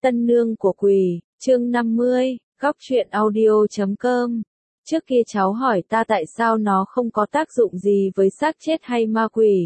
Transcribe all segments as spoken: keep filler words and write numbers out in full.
Tân nương của quỷ, chương năm mươi, góc truyện audio chấm com. Trước kia cháu hỏi ta tại sao nó không có tác dụng gì với xác chết hay ma quỷ.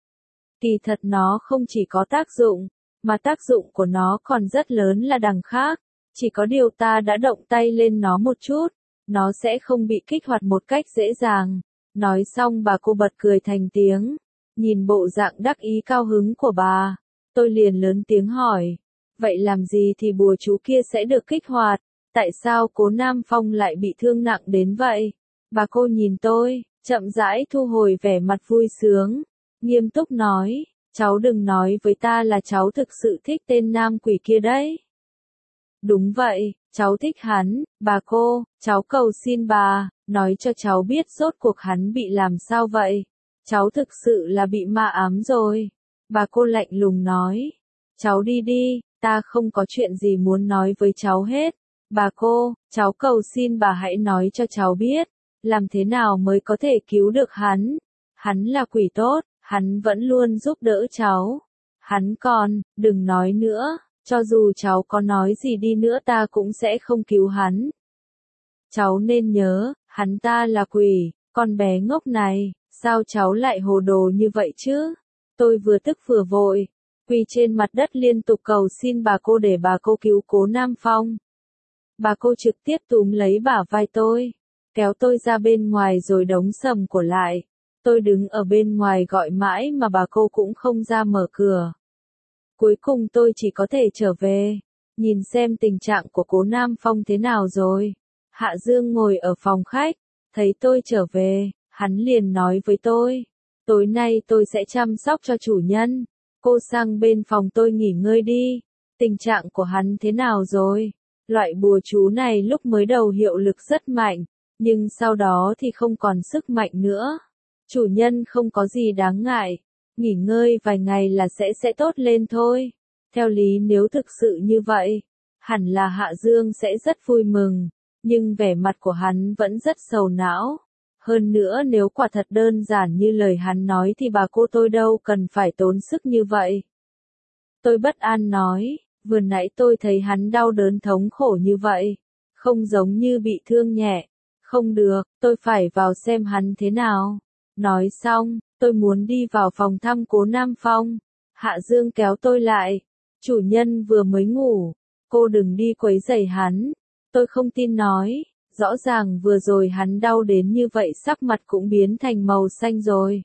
Kỳ thật nó không chỉ có tác dụng, mà tác dụng của nó còn rất lớn là đằng khác. Chỉ có điều ta đã động tay lên nó một chút, nó sẽ không bị kích hoạt một cách dễ dàng. Nói xong bà cô bật cười thành tiếng. Nhìn bộ dạng đắc ý cao hứng của bà, tôi liền lớn tiếng hỏi. Vậy làm gì thì bùa chú kia sẽ được kích hoạt? Tại sao Cố Nam Phong lại bị thương nặng đến vậy? Bà cô nhìn tôi, chậm rãi thu hồi vẻ mặt vui sướng, nghiêm túc nói, cháu đừng nói với ta là cháu thực sự thích tên nam quỷ kia đấy. Đúng vậy, cháu thích hắn, bà cô, cháu cầu xin bà, nói cho cháu biết rốt cuộc hắn bị làm sao vậy? Cháu thực sự là bị ma ám rồi. Bà cô lạnh lùng nói, cháu đi đi, ta không có chuyện gì muốn nói với cháu hết. Bà cô, cháu cầu xin bà hãy nói cho cháu biết, làm thế nào mới có thể cứu được hắn. Hắn là quỷ tốt, hắn vẫn luôn giúp đỡ cháu. Hắn còn, đừng nói nữa, cho dù cháu có nói gì đi nữa ta cũng sẽ không cứu hắn. Cháu nên nhớ, hắn ta là quỷ, con bé ngốc này, sao cháu lại hồ đồ như vậy chứ? Tôi vừa tức vừa vội, quỳ trên mặt đất liên tục cầu xin bà cô để bà cô cứu Cố Nam Phong. Bà cô trực tiếp túm lấy bả vai tôi, kéo tôi ra bên ngoài rồi đóng sầm cổ lại. Tôi đứng ở bên ngoài gọi mãi mà bà cô cũng không ra mở cửa. Cuối cùng tôi chỉ có thể trở về, nhìn xem tình trạng của Cố Nam Phong thế nào rồi. Hạ Dương ngồi ở phòng khách, thấy tôi trở về, hắn liền nói với tôi, tối nay tôi sẽ chăm sóc cho chủ nhân, cô sang bên phòng tôi nghỉ ngơi đi. Tình trạng của hắn thế nào rồi? Loại bùa chú này lúc mới đầu hiệu lực rất mạnh, nhưng sau đó thì không còn sức mạnh nữa. Chủ nhân không có gì đáng ngại, nghỉ ngơi vài ngày là sẽ sẽ tốt lên thôi. Theo lý nếu thực sự như vậy, hẳn là Hạ Dương sẽ rất vui mừng, nhưng vẻ mặt của hắn vẫn rất sầu não. Hơn nữa nếu quả thật đơn giản như lời hắn nói thì bà cô tôi đâu cần phải tốn sức như vậy. Tôi bất an nói, vừa nãy tôi thấy hắn đau đớn thống khổ như vậy, không giống như bị thương nhẹ. Không được, tôi phải vào xem hắn thế nào. Nói xong, tôi muốn đi vào phòng thăm Cố Nam Phong. Hạ Dương kéo tôi lại, chủ nhân vừa mới ngủ, cô đừng đi quấy rầy hắn. Tôi không tin nói, rõ ràng vừa rồi hắn đau đến như vậy sắc mặt cũng biến thành màu xanh rồi.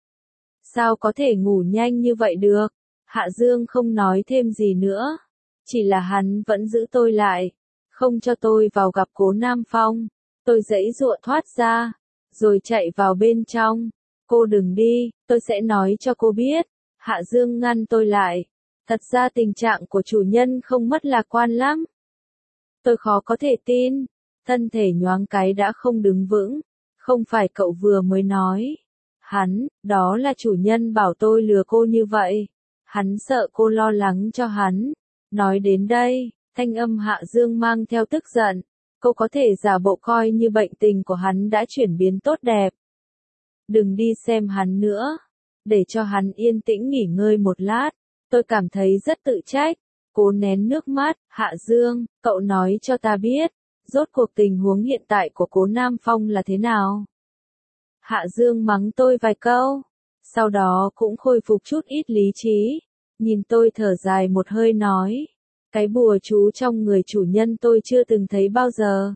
Sao có thể ngủ nhanh như vậy được? Hạ Dương không nói thêm gì nữa, chỉ là hắn vẫn giữ tôi lại, không cho tôi vào gặp Cố Nam Phong. Tôi giãy giụa thoát ra, rồi chạy vào bên trong. Cô đừng đi, tôi sẽ nói cho cô biết. Hạ Dương ngăn tôi lại. Thật ra tình trạng của chủ nhân không mất lạc quan lắm. Tôi khó có thể tin, thân thể nhoáng cái đã không đứng vững. Không phải cậu vừa mới nói. Hắn, đó là chủ nhân bảo tôi lừa cô như vậy. Hắn sợ cô lo lắng cho hắn. Nói đến đây, thanh âm Hạ Dương mang theo tức giận. Cô có thể giả bộ coi như bệnh tình của hắn đã chuyển biến tốt đẹp. Đừng đi xem hắn nữa, để cho hắn yên tĩnh nghỉ ngơi một lát. Tôi cảm thấy rất tự trách, cố nén nước mắt. Hạ Dương, cậu nói cho ta biết, rốt cuộc tình huống hiện tại của Cố Nam Phong là thế nào? Hạ Dương mắng tôi vài câu, sau đó cũng khôi phục chút ít lý trí, nhìn tôi thở dài một hơi nói. Cái bùa chú trong người chủ nhân tôi chưa từng thấy bao giờ.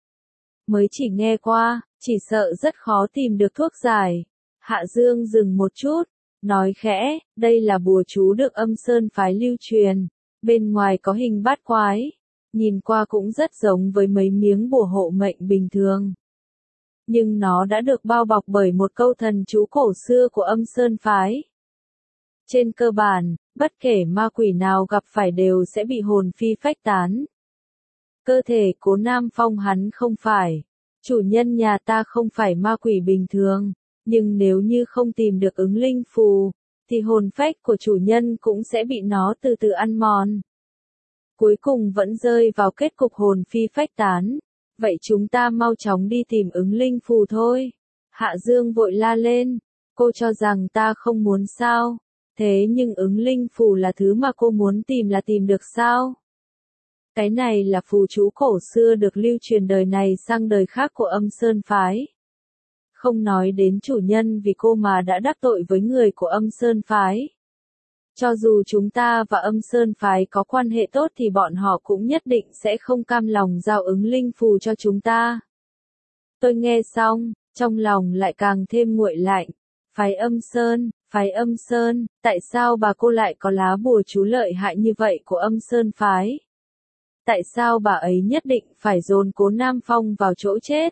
Mới chỉ nghe qua, chỉ sợ rất khó tìm được thuốc giải. Hạ Dương dừng một chút, nói khẽ, đây là bùa chú được Âm Sơn phái lưu truyền, bên ngoài có hình bát quái, nhìn qua cũng rất giống với mấy miếng bùa hộ mệnh bình thường. Nhưng nó đã được bao bọc bởi một câu thần chú cổ xưa của Âm Sơn phái. Trên cơ bản, bất kể ma quỷ nào gặp phải đều sẽ bị hồn phi phách tán. Cơ thể Cố Nam Phong hắn không phải. Chủ nhân nhà ta không phải ma quỷ bình thường, nhưng nếu như không tìm được ứng linh phù, thì hồn phách của chủ nhân cũng sẽ bị nó từ từ ăn mòn. Cuối cùng vẫn rơi vào kết cục hồn phi phách tán. Vậy chúng ta mau chóng đi tìm ứng linh phù thôi. Hạ Dương vội la lên, cô cho rằng ta không muốn sao? Thế nhưng ứng linh phù là thứ mà cô muốn tìm là tìm được sao? Cái này là phù chú cổ xưa được lưu truyền đời này sang đời khác của Âm Sơn Phái. Không nói đến chủ nhân vì cô mà đã đắc tội với người của Âm Sơn Phái. Cho dù chúng ta và Âm Sơn Phái có quan hệ tốt thì bọn họ cũng nhất định sẽ không cam lòng giao ứng linh phù cho chúng ta. Tôi nghe xong, trong lòng lại càng thêm nguội lạnh. Phái Âm Sơn, phái Âm Sơn, tại sao bà cô lại có lá bùa chú lợi hại như vậy của Âm Sơn Phái? Tại sao bà ấy nhất định phải dồn Cố Nam Phong vào chỗ chết?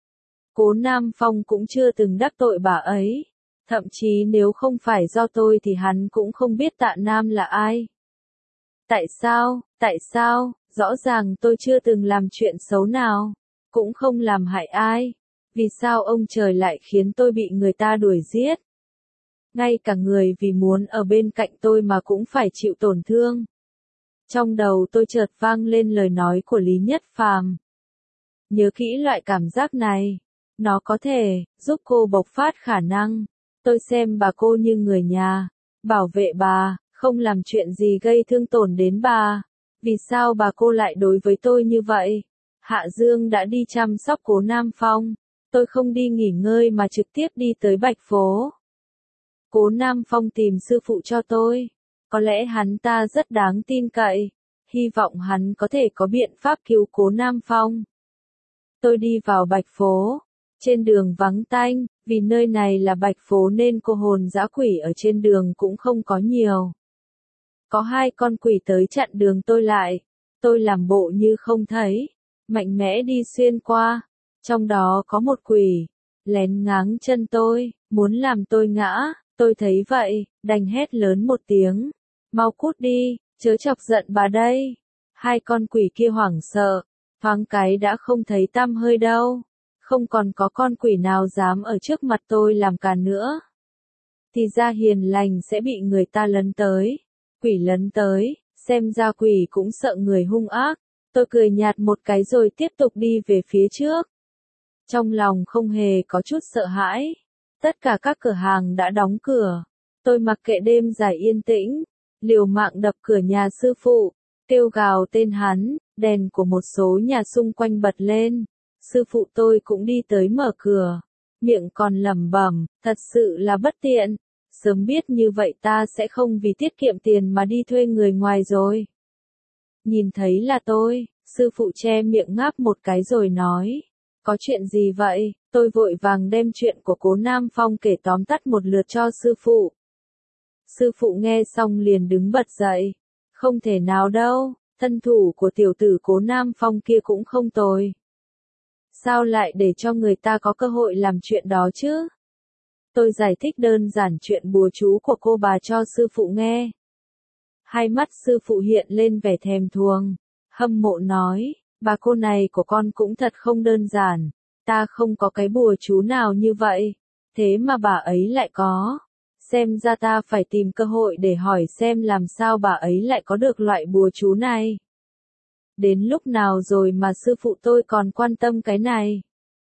Cố Nam Phong cũng chưa từng đắc tội bà ấy. Thậm chí nếu không phải do tôi thì hắn cũng không biết Tạ Nam là ai. Tại sao, tại sao, rõ ràng tôi chưa từng làm chuyện xấu nào, cũng không làm hại ai. Vì sao ông trời lại khiến tôi bị người ta đuổi giết? Ngay cả người vì muốn ở bên cạnh tôi mà cũng phải chịu tổn thương. Trong đầu tôi chợt vang lên lời nói của Lý Nhất Phàm. Nhớ kỹ loại cảm giác này, nó có thể giúp cô bộc phát khả năng. Tôi xem bà cô như người nhà, bảo vệ bà, không làm chuyện gì gây thương tổn đến bà. Vì sao bà cô lại đối với tôi như vậy? Hạ Dương đã đi chăm sóc Cố Nam Phong, tôi không đi nghỉ ngơi mà trực tiếp đi tới Bạch Phố. Cố Nam Phong tìm sư phụ cho tôi, có lẽ hắn ta rất đáng tin cậy, hy vọng hắn có thể có biện pháp cứu Cố Nam Phong. Tôi đi vào Bạch Phố, trên đường vắng tanh, vì nơi này là Bạch Phố nên cô hồn dã quỷ ở trên đường cũng không có nhiều. Có hai con quỷ tới chặn đường tôi lại, tôi làm bộ như không thấy, mạnh mẽ đi xuyên qua, trong đó có một quỷ, lén ngáng chân tôi, muốn làm tôi ngã, tôi thấy vậy, đành hét lớn một tiếng, mau cút đi, chớ chọc giận bà đây. Hai con quỷ kia hoảng sợ, thoáng cái đã không thấy tăm hơi đâu. Không còn có con quỷ nào dám ở trước mặt tôi làm càn nữa. Thì ra hiền lành sẽ bị người ta lấn tới. Quỷ lấn tới, xem ra quỷ cũng sợ người hung ác. Tôi cười nhạt một cái rồi tiếp tục đi về phía trước. Trong lòng không hề có chút sợ hãi. Tất cả các cửa hàng đã đóng cửa. Tôi mặc kệ đêm dài yên tĩnh, liều mạng đập cửa nhà sư phụ, kêu gào tên hắn, đèn của một số nhà xung quanh bật lên. Sư phụ tôi cũng đi tới mở cửa, miệng còn lẩm bẩm, thật sự là bất tiện, sớm biết như vậy ta sẽ không vì tiết kiệm tiền mà đi thuê người ngoài rồi. Nhìn thấy là tôi, sư phụ che miệng ngáp một cái rồi nói, có chuyện gì vậy? Tôi vội vàng đem chuyện của Cố Nam Phong kể tóm tắt một lượt cho sư phụ. Sư phụ nghe xong liền đứng bật dậy, không thể nào đâu, thân thủ của tiểu tử Cố Nam Phong kia cũng không tồi. Sao lại để cho người ta có cơ hội làm chuyện đó chứ? Tôi giải thích đơn giản chuyện bùa chú của cô bà cho sư phụ nghe. Hai mắt sư phụ hiện lên vẻ thèm thuồng, hâm mộ nói, bà cô này của con cũng thật không đơn giản, ta không có cái bùa chú nào như vậy, thế mà bà ấy lại có. Xem ra ta phải tìm cơ hội để hỏi xem làm sao bà ấy lại có được loại bùa chú này. Đến lúc nào rồi mà sư phụ tôi còn quan tâm cái này?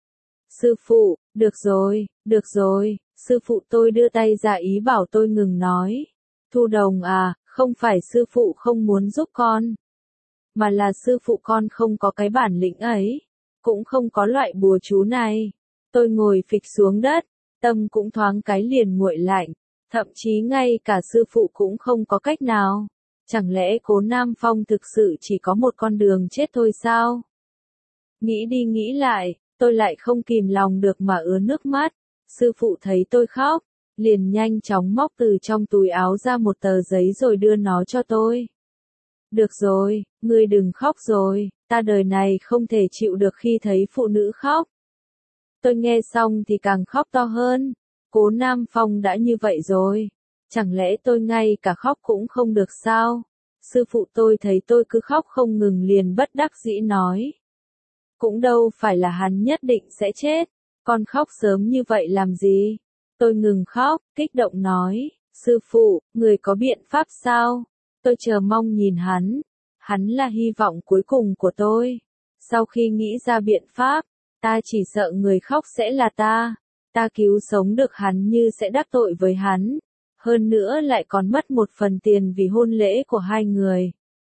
Sư phụ, được rồi, được rồi, sư phụ tôi đưa tay ra ý bảo tôi ngừng nói. Thu Đồng à, không phải sư phụ không muốn giúp con, mà là sư phụ con không có cái bản lĩnh ấy, cũng không có loại bùa chú này. Tôi ngồi phịch xuống đất, tâm cũng thoáng cái liền nguội lạnh, thậm chí ngay cả sư phụ cũng không có cách nào. Chẳng lẽ Cố Nam Phong thực sự chỉ có một con đường chết thôi sao? Nghĩ đi nghĩ lại, tôi lại không kìm lòng được mà ứa nước mắt. Sư phụ thấy tôi khóc, liền nhanh chóng móc từ trong túi áo ra một tờ giấy rồi đưa nó cho tôi. Được rồi, ngươi đừng khóc rồi, ta đời này không thể chịu được khi thấy phụ nữ khóc. Tôi nghe xong thì càng khóc to hơn. Cố Nam Phong đã như vậy rồi, chẳng lẽ tôi ngay cả khóc cũng không được sao? Sư phụ tôi thấy tôi cứ khóc không ngừng liền bất đắc dĩ nói. Cũng đâu phải là hắn nhất định sẽ chết, con khóc sớm như vậy làm gì? Tôi ngừng khóc, kích động nói, sư phụ, người có biện pháp sao? Tôi chờ mong nhìn hắn, hắn là hy vọng cuối cùng của tôi. Sau khi nghĩ ra biện pháp, ta chỉ sợ người khóc sẽ là ta. Ta cứu sống được hắn như sẽ đắc tội với hắn. Hơn nữa lại còn mất một phần tiền vì hôn lễ của hai người.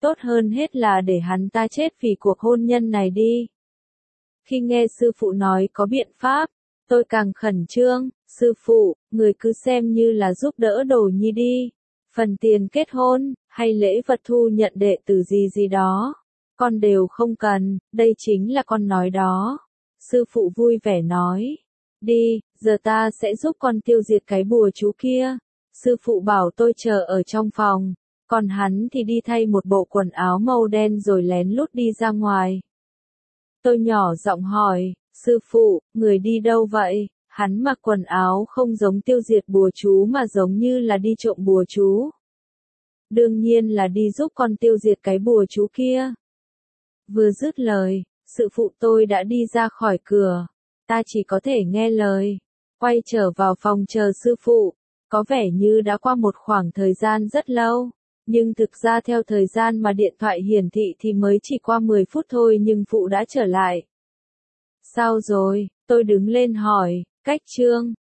tốt hơn hết là để hắn ta chết vì cuộc hôn nhân này đi. Khi nghe sư phụ nói có biện pháp, tôi càng khẩn trương, sư phụ, người cứ xem như là giúp đỡ Đồ Nhi đi. Phần tiền kết hôn, hay lễ vật thu nhận đệ tử gì gì đó, con đều không cần, đây chính là con nói đó. Sư phụ vui vẻ nói, đi, giờ ta sẽ giúp con tiêu diệt cái bùa chú kia. Sư phụ bảo tôi chờ ở trong phòng, còn hắn thì đi thay một bộ quần áo màu đen rồi lén lút đi ra ngoài. Tôi nhỏ giọng hỏi, sư phụ, người đi đâu vậy? Hắn mặc quần áo không giống tiêu diệt bùa chú mà giống như là đi trộm bùa chú. Đương nhiên là đi giúp con tiêu diệt cái bùa chú kia. Vừa dứt lời, sư phụ tôi đã đi ra khỏi cửa. Ta chỉ có thể nghe lời, quay trở vào phòng chờ sư phụ. Có vẻ như đã qua một khoảng thời gian rất lâu, nhưng thực ra theo thời gian mà điện thoại hiển thị thì mới chỉ qua mười phút thôi nhưng phụ đã trở lại. Sao rồi? Tôi đứng lên hỏi, cách Trương.